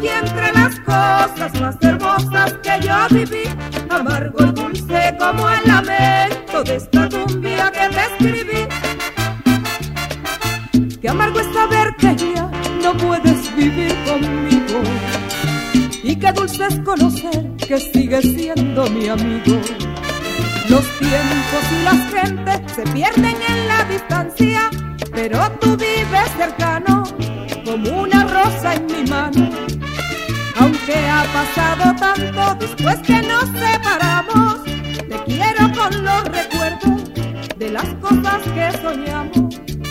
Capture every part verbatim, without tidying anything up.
y entre las cosas más hermosas que yo viví, amargo y dulce como el lamento de esta cumbia que te escribí. Qué amargo es saber que ya no puedes vivir conmigo, y qué dulce es conocer que sigues siendo mi amigo. Los tiempos y las gentes se pierden en la distancia, pero tú vives cercano como una rosa en mi mano. Aunque ha pasado tanto después que nos separamos, te quiero con los recuerdos de las cosas que soñamos.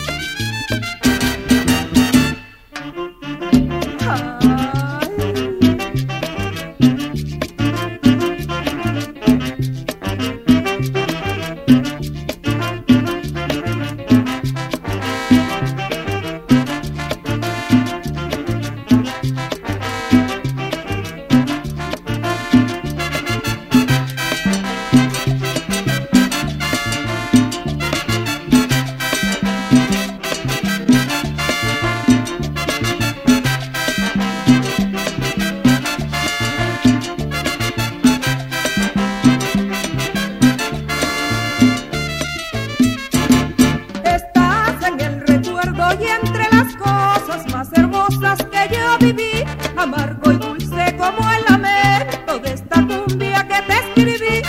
Amargo y dulce como el lamento de esta cumbia que te escribí.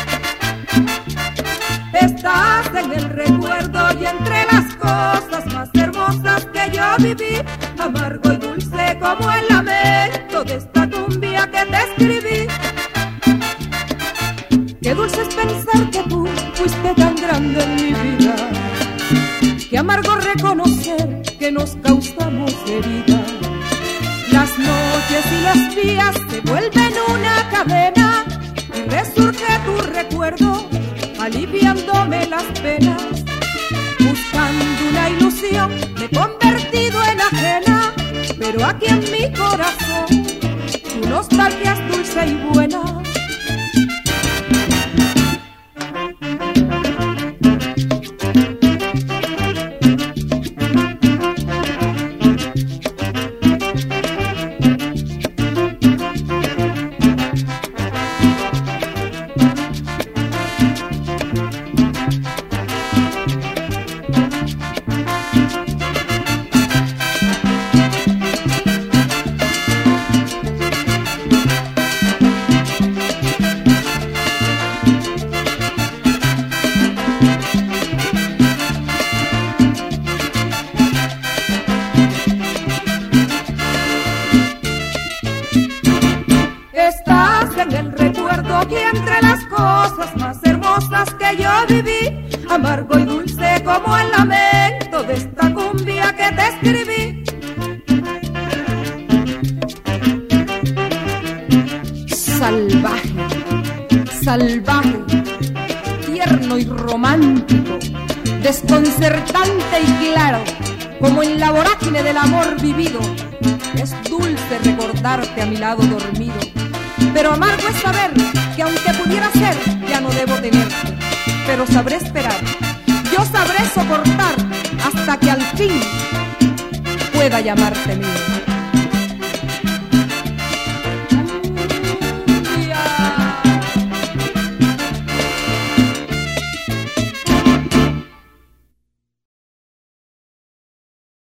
Estás en el recuerdo y entre las cosas más hermosas que yo viví. Amargo y dulce como el lamento de esta cumbia que te escribí. Qué dulce es pensar que tú fuiste tan grande en mi vida. Qué amargo reconocer que nos causamos heridas. Las noches y los días se vuelven una cadena y resurge tu recuerdo aliviándome las penas. Buscando una ilusión me he convertido en ajena, pero aquí en mi corazón tu nostalgia es dulce y buena. Estás en el recuerdo y entre las cosas más hermosas que yo viví. Amargo y dulce como el lamento de esta cumbia que te escribí. Salvaje, salvaje, tierno y romántico, desconcertante y claro, como en la vorágine del amor vivido. Es dulce recordarte a mi lado dormido, pero amargo es saber que aunque pudiera ser, ya no debo tenerte. Pero sabré esperar, yo sabré soportar hasta que al fin pueda llamarte mío.